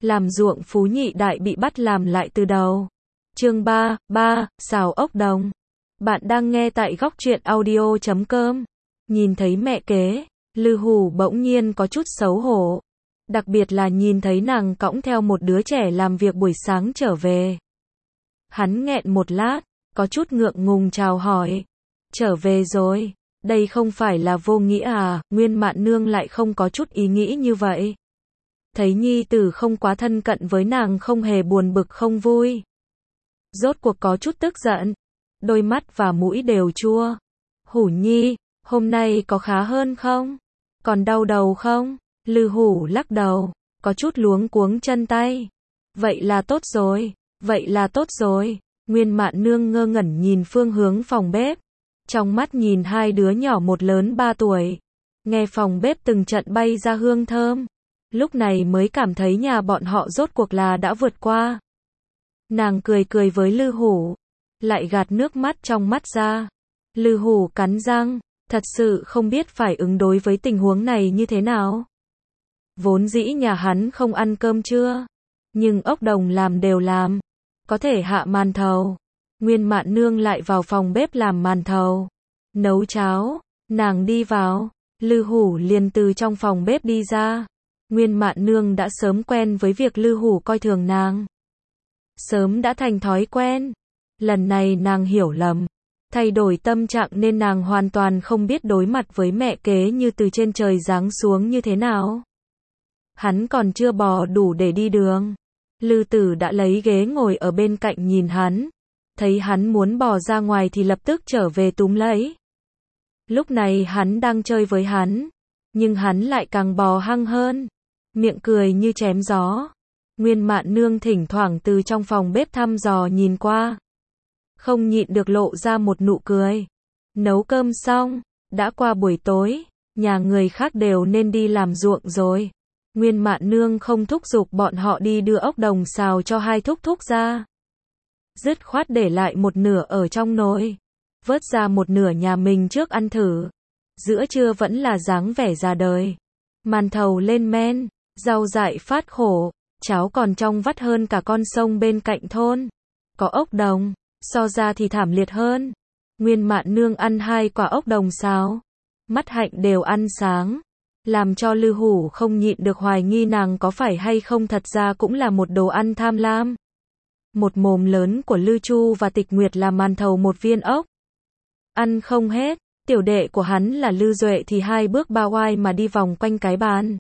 Làm ruộng Phú Nhị Đại bị bắt làm lại từ đầu. Chương 3, xào ốc đồng. Bạn đang nghe tại góc truyện audio.com. Nhìn thấy mẹ kế, Lư Hủ bỗng nhiên có chút xấu hổ. Đặc biệt là nhìn thấy nàng cõng theo một đứa trẻ làm việc buổi sáng trở về. Hắn nghẹn một lát, có chút ngượng ngùng chào hỏi. Trở về rồi, đây không phải là vô nghĩa à? Nguyên Mạn Nương lại không có chút ý nghĩ như vậy. Thấy nhi tử không quá thân cận với nàng không hề buồn bực không vui. Rốt cuộc có chút tức giận. Đôi mắt và mũi đều chua. Hủ nhi, hôm nay có khá hơn không? Còn đau đầu không? Lư Hủ lắc đầu, có chút luống cuống chân tay. Vậy là tốt rồi, vậy là tốt rồi. Nguyên Mạn Nương ngơ ngẩn nhìn phương hướng phòng bếp. Trong mắt nhìn hai đứa nhỏ một lớn 3 tuổi. Nghe phòng bếp từng trận bay ra hương thơm. Lúc này mới cảm thấy nhà bọn họ rốt cuộc là đã vượt qua. Nàng cười cười với Lư Hủ, lại gạt nước mắt trong mắt ra. Lư Hủ cắn răng, thật sự không biết phải ứng đối với tình huống này như thế nào. Vốn dĩ nhà hắn không ăn cơm trưa, nhưng ốc đồng làm đều làm, có thể hạ màn thầu. Nguyên Mạn Nương lại vào phòng bếp làm màn thầu, nấu cháo. Nàng đi vào, Lư Hủ liền từ trong phòng bếp đi ra. Nguyên Mạn Nương đã sớm quen với việc Lư Hủ coi thường nàng, sớm đã thành thói quen. Lần này nàng hiểu lầm, thay đổi tâm trạng nên nàng hoàn toàn không biết đối mặt với mẹ kế như từ trên trời giáng xuống như thế nào. Hắn còn chưa bò đủ để đi đường, Lư Tử đã lấy ghế ngồi ở bên cạnh nhìn hắn. Thấy hắn muốn bò ra ngoài thì lập tức trở về túm lấy. Lúc này hắn đang chơi với hắn, nhưng hắn lại càng bò hăng hơn, miệng cười như chém gió. Nguyên Mạn Nương thỉnh thoảng từ trong phòng bếp thăm dò nhìn qua, không nhịn được lộ ra một nụ cười. Nấu cơm xong, đã qua buổi tối, nhà người khác đều nên đi làm ruộng rồi. Nguyên Mạn Nương không thúc giục bọn họ đi đưa ốc đồng xào cho hai thúc thúc ra. Dứt khoát để lại một nửa ở trong nồi, vớt ra một nửa nhà mình trước ăn thử. Giữa trưa vẫn là dáng vẻ già đời. Màn thầu lên men, rau dại phát khổ, cháo còn trong vắt hơn cả con sông bên cạnh thôn. Có ốc đồng, so ra thì thảm liệt hơn. Nguyên Mạn Nương ăn 2 quả ốc đồng xào, mắt hạnh đều ăn sáng, làm cho Lư Hủ không nhịn được hoài nghi nàng có phải hay không thật ra cũng là một đồ ăn tham lam. Một mồm lớn của Lư Chu và Tịch Nguyệt là màn thầu một viên ốc. Ăn không hết, tiểu đệ của hắn là Lư Duệ thì 2 bước ba oai mà đi vòng quanh cái bàn.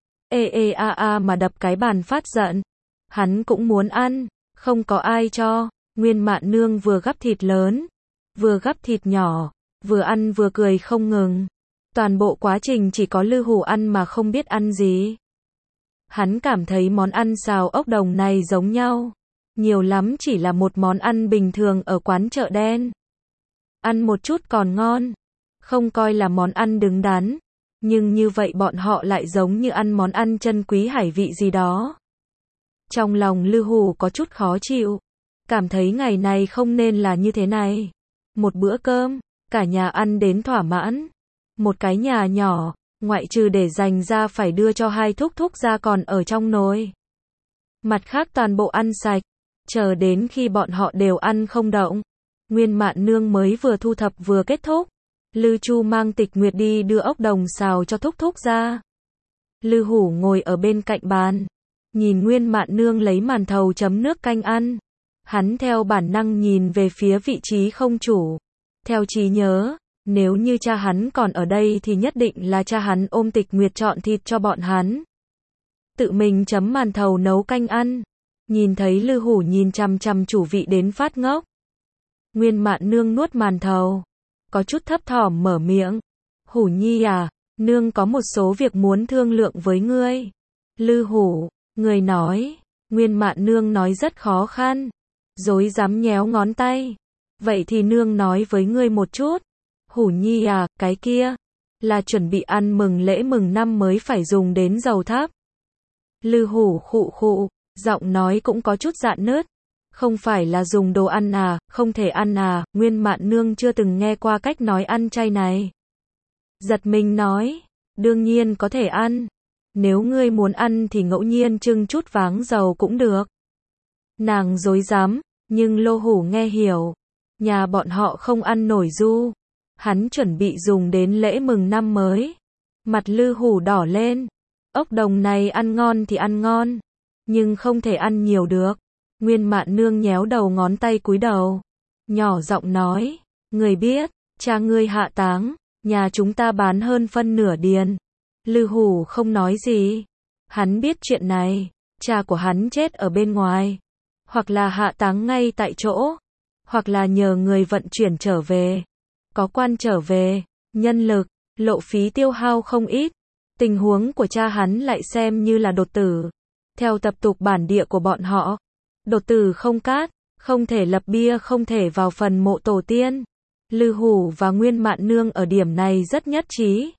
Mà đập cái bàn phát giận. Hắn cũng muốn ăn, không có ai cho. Nguyên Mạn Nương vừa gắp thịt lớn, vừa gắp thịt nhỏ, vừa ăn vừa cười không ngừng. Toàn bộ quá trình chỉ có Lư Hủ ăn mà không biết ăn gì. Hắn cảm thấy món ăn xào ốc đồng này giống nhau, nhiều lắm chỉ là một món ăn bình thường ở quán chợ đen. Ăn một chút còn ngon, không coi là món ăn đứng đắn, nhưng như vậy bọn họ lại giống như ăn món ăn chân quý hải vị gì đó. Trong lòng Lư Hủ có chút khó chịu, cảm thấy ngày này không nên là như thế này. Một bữa cơm, cả nhà ăn đến thỏa mãn. Một cái nhà nhỏ, ngoại trừ để dành ra phải đưa cho hai thúc thúc ra còn ở trong nồi. Mặt khác toàn bộ ăn sạch, chờ đến khi bọn họ đều ăn không động. Nguyên Mạn Nương mới vừa thu thập vừa kết thúc. Lư Chu mang Tịch Nguyệt đi đưa ốc đồng xào cho thúc thúc ra. Lư Hủ ngồi ở bên cạnh bàn, nhìn Nguyên Mạn Nương lấy màn thầu chấm nước canh ăn. Hắn theo bản năng nhìn về phía vị trí không chủ. Theo trí nhớ, nếu như cha hắn còn ở đây thì nhất định là cha hắn ôm Tịch Nguyệt chọn thịt cho bọn hắn, tự mình chấm màn thầu nấu canh ăn. Nhìn thấy Lư Hủ nhìn chằm chằm chủ vị đến phát ngốc, Nguyên Mạn Nương nuốt màn thầu, có chút thấp thỏm mở miệng. Hủ nhi à, nương có một số việc muốn thương lượng với ngươi. Lư Hủ, người nói. Nguyên Mạn Nương nói rất khó khăn, rối rắm nhéo ngón tay. Vậy thì nương nói với ngươi một chút. Hủ nhi à, cái kia là chuẩn bị ăn mừng lễ mừng năm mới phải dùng đến dầu thắp. Lư Hủ khụ khụ, giọng nói cũng có chút rạn nứt. Không phải là dùng đồ ăn à, không thể ăn à? Nguyên Mạn Nương chưa từng nghe qua cách nói ăn chay này. Giật mình nói, đương nhiên có thể ăn. Nếu ngươi muốn ăn thì ngẫu nhiên trưng chút váng dầu cũng được. Nàng dối dám, nhưng Lô Hủ nghe hiểu. Nhà bọn họ không ăn nổi du. Hắn chuẩn bị dùng đến lễ mừng năm mới. Mặt Lư Hủ đỏ lên. Ốc đồng này ăn ngon thì ăn ngon, nhưng không thể ăn nhiều được. Nguyên Mạn Nương nhéo đầu ngón tay cúi đầu. Nhỏ giọng nói, người biết, cha ngươi hạ táng, nhà chúng ta bán hơn phân nửa điền. Lư Hủ không nói gì. Hắn biết chuyện này, cha của hắn chết ở bên ngoài. Hoặc là hạ táng ngay tại chỗ, hoặc là nhờ người vận chuyển trở về. Có quan trở về, nhân lực, lộ phí tiêu hao không ít. Tình huống của cha hắn lại xem như là đột tử. Theo tập tục bản địa của bọn họ, đột tử không cát, không thể lập bia, không thể vào phần mộ tổ tiên. Lư Hủ và Nguyên Mạn Nương ở điểm này rất nhất trí.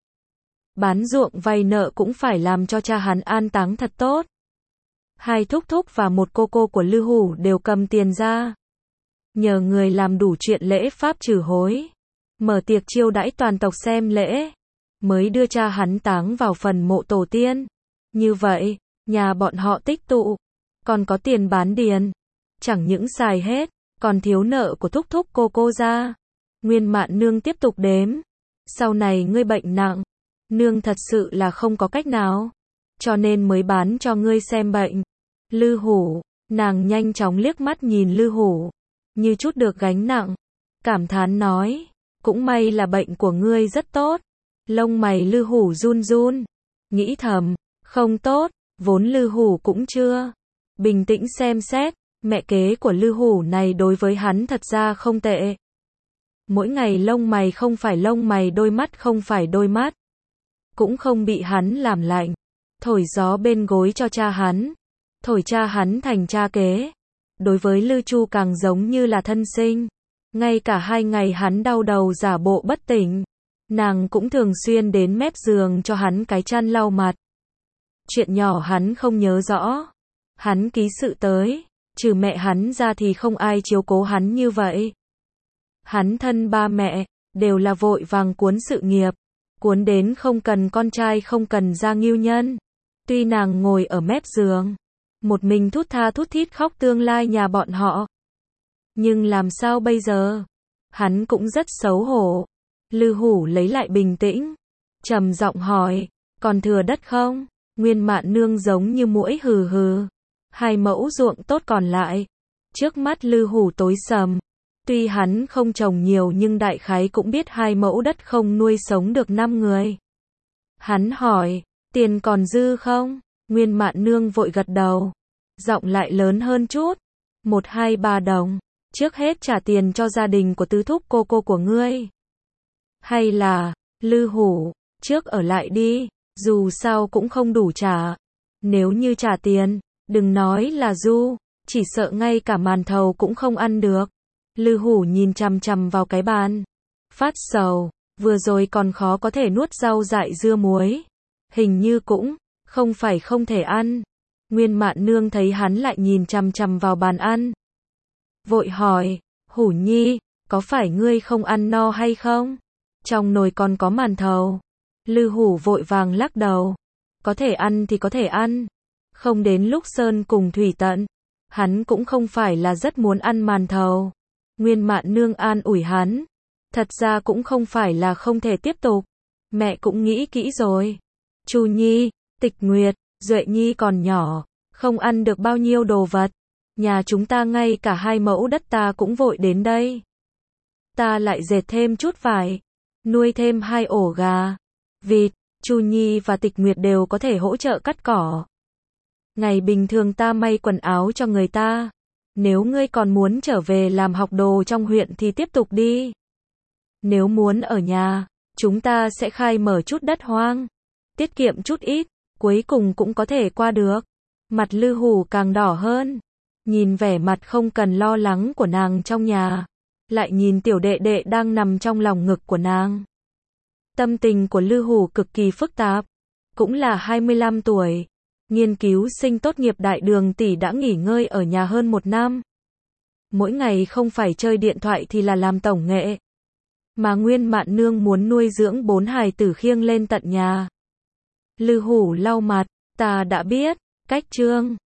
Bán ruộng vay nợ cũng phải làm cho cha hắn an táng thật tốt. Hai thúc thúc và một cô của Lư Hủ đều cầm tiền ra. Nhờ người làm đủ chuyện lễ pháp trừ hối. Mở tiệc chiêu đãi toàn tộc xem lễ. Mới đưa cha hắn táng vào phần mộ tổ tiên. Như vậy, nhà bọn họ tích tụ. Còn có tiền bán điền. Chẳng những xài hết, còn thiếu nợ của thúc thúc cô ra. Nguyên Mạn Nương tiếp tục đếm. Sau này ngươi bệnh nặng. Nương thật sự là không có cách nào. Cho nên mới bán cho ngươi xem bệnh. Lư Hủ, nàng nhanh chóng liếc mắt nhìn Lư Hủ. Như chút được gánh nặng. Cảm thán nói. Cũng may là bệnh của ngươi rất tốt. Lông mày Lư Hủ run run. Nghĩ thầm, không tốt, vốn Lư Hủ cũng chưa. Bình tĩnh xem xét, mẹ kế của Lư Hủ này đối với hắn thật ra không tệ. Mỗi ngày lông mày không phải lông mày, đôi mắt không phải đôi mắt. Cũng không bị hắn làm lạnh. Thổi gió bên gối cho cha hắn. Thổi cha hắn thành cha kế. Đối với Lư Chu càng giống như là thân sinh. Ngay cả 2 ngày hắn đau đầu giả bộ bất tỉnh. Nàng cũng thường xuyên đến mép giường cho hắn cái chăn lau mặt. Chuyện nhỏ hắn không nhớ rõ. Hắn ký sự tới. Trừ mẹ hắn ra thì không ai chiếu cố hắn như vậy. Hắn thân ba mẹ, đều là vội vàng cuốn sự nghiệp. Cuốn đến không cần con trai, không cần ra ngưu nhân. Tuy nàng ngồi ở mép giường, một mình thút tha thút thít khóc tương lai nhà bọn họ. Nhưng làm sao bây giờ? Hắn cũng rất xấu hổ. Lư Hủ lấy lại bình tĩnh, trầm giọng hỏi, còn thừa đất không? Nguyên Mạn Nương giống như muỗi hừ hừ. 2 mẫu ruộng tốt còn lại. Trước mắt Lư Hủ tối sầm. Tuy hắn không trồng nhiều nhưng đại khái cũng biết 2 mẫu đất không nuôi sống được 5 người. Hắn hỏi, tiền còn dư không? Nguyên Mạn Nương vội gật đầu. Giọng lại lớn hơn chút. 1, 2, 3 đồng. Trước hết trả tiền cho gia đình của tứ thúc cô của ngươi. Hay là, Lư Hủ, trước ở lại đi, dù sao cũng không đủ trả. Nếu như trả tiền, đừng nói là du, chỉ sợ ngay cả màn thầu cũng không ăn được. Lư Hủ nhìn chằm chằm vào cái bàn. Phát sầu, vừa rồi còn khó có thể nuốt rau dại dưa muối. Hình như cũng không phải không thể ăn. Nguyên Mạn Nương thấy hắn lại nhìn chằm chằm vào bàn ăn. Vội hỏi, Hủ Nhi, có phải ngươi không ăn no hay không? Trong nồi còn có màn thầu. Lư Hủ vội vàng lắc đầu. Có thể ăn thì có thể ăn. Không đến lúc sơn cùng thủy tận. Hắn cũng không phải là rất muốn ăn màn thầu. Nguyên Mạn Nương an ủi hắn. Thật ra cũng không phải là không thể tiếp tục. Mẹ cũng nghĩ kỹ rồi. Chu Nhi, Tịch Nguyệt, Duệ Nhi còn nhỏ. Không ăn được bao nhiêu đồ vật. Nhà chúng ta ngay cả 2 mẫu đất ta cũng vội đến đây. Ta lại dệt thêm chút vải. Nuôi thêm 2 ổ gà. Vịt, Chu Nhi và Tịch Nguyệt đều có thể hỗ trợ cắt cỏ. Ngày bình thường ta may quần áo cho người ta. Nếu ngươi còn muốn trở về làm học đồ trong huyện thì tiếp tục đi. Nếu muốn ở nhà, chúng ta sẽ khai mở chút đất hoang. Tiết kiệm chút ít, cuối cùng cũng có thể qua được. Mặt Lư Hủ càng đỏ hơn. Nhìn vẻ mặt không cần lo lắng của nàng trong nhà. Lại nhìn tiểu đệ đệ đang nằm trong lòng ngực của nàng. Tâm tình của Lư Hủ cực kỳ phức tạp. Cũng là 25 tuổi. Nghiên cứu sinh tốt nghiệp đại đường tỷ đã nghỉ ngơi ở nhà hơn 1 năm. Mỗi ngày không phải chơi điện thoại thì là làm tổng nghệ. Mà Nguyên Mạn Nương muốn nuôi dưỡng 4 hài tử khiêng lên tận nhà. Lư Hủ lau mặt, ta đã biết, cách Trương